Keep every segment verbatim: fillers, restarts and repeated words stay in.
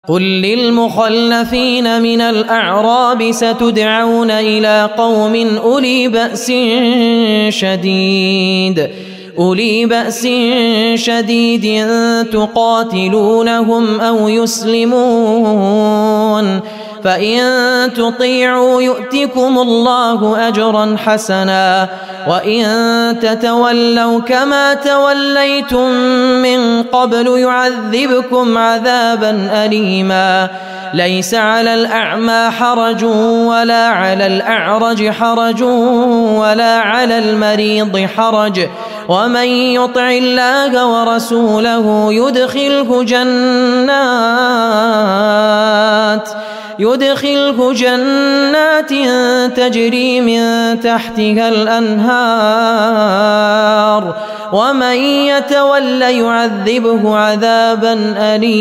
قل للمخلفين من الأعراب ستدعون إلى قوم أولي بأس شديد أولي بأس شديد تقاتلونهم أو يسلمون فإن تطيعوا يؤتكم الله أجرا حسنا وإن تتولوا كما توليتم من قبل يعذبكم عذابا أليما ليس على الأعمى حرج ولا على الأعرج حرج ولا على المريض حرج ومن يطع الله ورسوله يدخله جنات يدخله جنات تجري من تحتها الأنهار ومن يتول يعذبه عذابا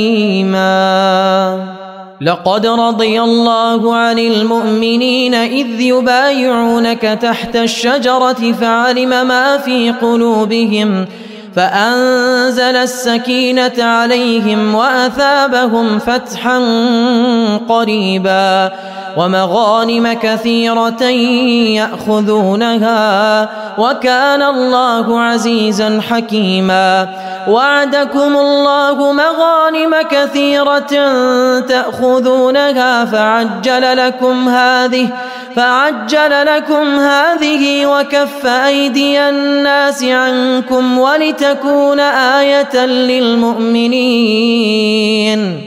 أليما لقد رضي الله عن المؤمنين إذ يبايعونك تحت الشجرة فعلم ما في قلوبهم فأنزل السكينة عليهم وأثابهم فتحا قريبا ومغانم كثيرة يأخذونها وكان الله عزيزا حكيما وعدكم الله مغانم كثيرة تأخذونها فعجل لكم هذه فعجل لكم هذه وكف أيدي الناس عنكم ولتكون آية للمؤمنين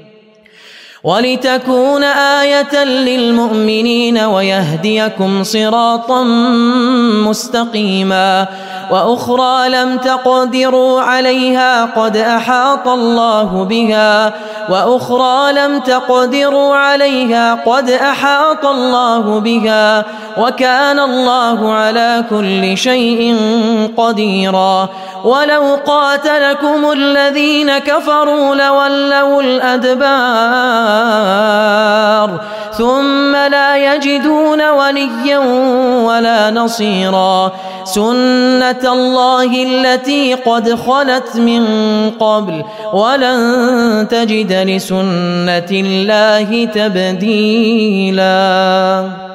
ولتكون آية للمؤمنين ويهديكم صراطا مستقيما وأخرى لم تقدروا عليها قد أحاط الله بها وأخرى لم تقدروا عليها قد أحاط الله بها وكان الله على كل شيء قديرا ولو قاتلكم الذين كفروا لولوا الأدبار ثم لا يجدون وليا ولا نصيرا سنة الله التي قد خلت من قبل ولن تجد لسنة الله تبديلا.